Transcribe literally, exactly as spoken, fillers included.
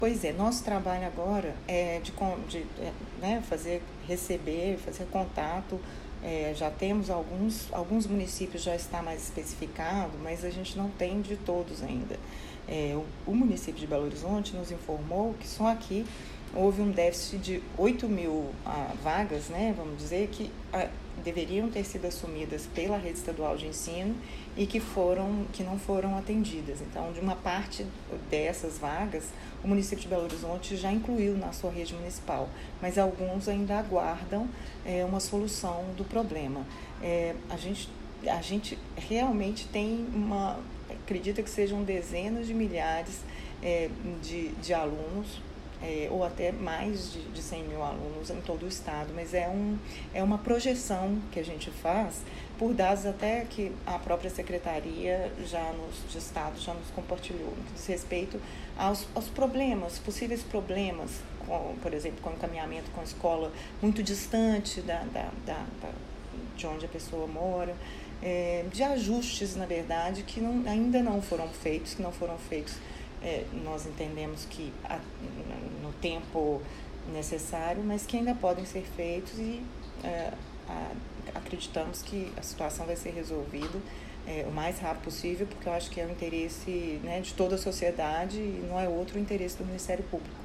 Pois é, nosso trabalho agora é de, con- de, é, né, fazer, receber, fazer contato. É, já temos alguns, alguns municípios já está mais especificado, mas a gente não tem de todos ainda. É, o, o município de Belo Horizonte nos informou que só aqui houve um déficit de oito mil ah, vagas, né, vamos dizer, que ah, deveriam ter sido assumidas pela rede estadual de ensino e que, foram, que não foram atendidas. Então, de uma parte dessas vagas, o município de Belo Horizonte já incluiu na sua rede municipal, mas alguns ainda aguardam é, uma solução do problema. É, a, gente, a gente realmente tem uma, acredita que sejam dezenas de milhares é, de, de alunos, é, ou até mais de, de cem mil alunos em todo o estado, mas é, um, é uma projeção que a gente faz por dados até que a própria secretaria já nos, de estado já nos compartilhou, no que diz respeito aos, aos problemas, possíveis problemas, com, por exemplo, com encaminhamento com a escola muito distante da, da, da, da, de onde a pessoa mora, é, de ajustes, na verdade, que não, ainda não foram feitos, que não foram feitos. É, nós entendemos que a, no tempo necessário, mas que ainda podem ser feitos e é, a, acreditamos que a situação vai ser resolvida é, o mais rápido possível, porque eu acho que é o interesse, né, de toda a sociedade e não é outro interesse do Ministério Público.